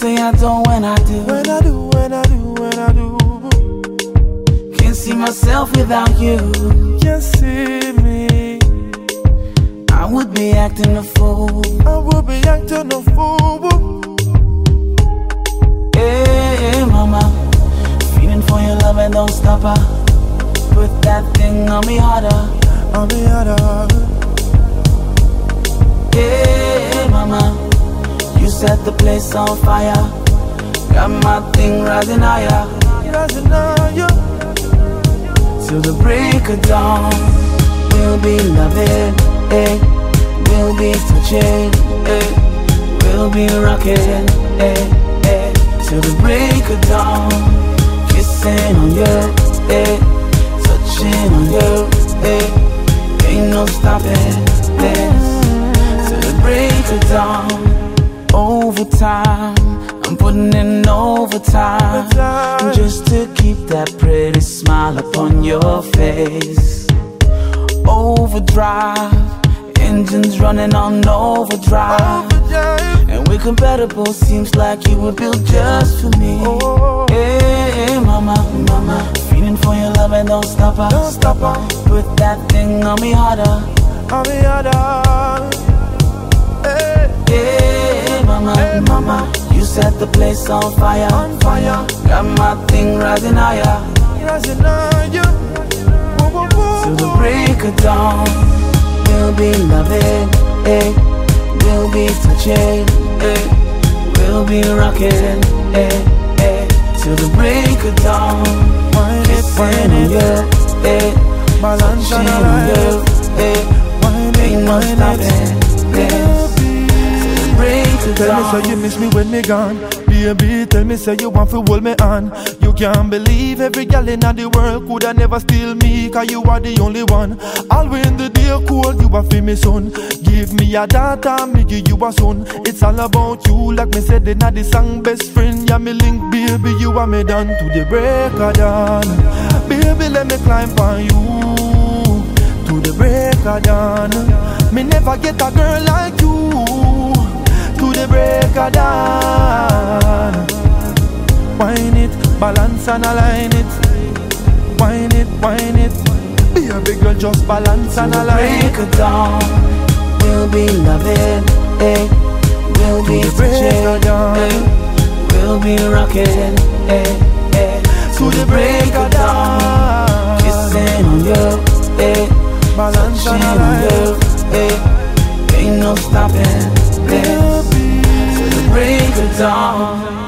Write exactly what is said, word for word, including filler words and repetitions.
say I don't when I do. When I do, when I do, when I do. Can't see myself without you. Can't see me. I would be acting a fool. I would be acting a fool. Hey, mama, feeling for your love and don't stop her. Put that thing on me harder. On me harder. Hey, mama, you set the place on fire. Got my thing rising higher. Rising higher. Till the break of dawn, we'll be loving, eh? We'll be touching, eh? We'll be rocking, eh? Eh? Till the break of dawn, kissing on you, eh? Touching on you, eh? Ain't no stopping this. Till the break of dawn. Overtime, I'm putting in overtime, just to keep that pretty smile upon your face. Overdrive, engines running on overdrive, and we're compatible, seems like you were built just for me. Hey, mama, mama, feeling for your love and don't stop her. Don't stop her. Put that thing on me harder. On me harder. Hey. Hey, mama, Hey, mama, you set the place on fire. On fire. Got my thing rising higher. Rising higher. Whoa, whoa, whoa. Till the break of dawn, we'll be loving, eh? We'll be touching, eh? We'll be rocking, eh? Eh? Till the break of dawn, Wine it, wine on you, it. eh? Balance on Touching the on you, line. eh? Wine Ain't it, no wine stopping this. Till the break of Tell me dawn. say you miss me when me gone. Baby, tell me say you want to hold me on. You can't believe every girl in the world coulda never steal me, cause you are the only one. All when the day cold, you are for me son. Give me a daughter, me give you a son. It's all about you, like me said in the song, best friend. Yeah, me link, baby, you are me done to the break of dawn. Baby, let me climb on you to the break of dawn. Me never get a girl like you to the break of dawn. Wine it, balance and align it. Wine it, wine it. Be a big girl, just balance and align break it. of dawn, we'll be loving, eh? We'll be To the break touching, of dawn. eh? We'll be rocking, eh? Eh? To the break of dawn. Kissing on you, eh? Balance and Touching on align you, it. eh? Ain't no stopping this. Baby. Till the break of dawn.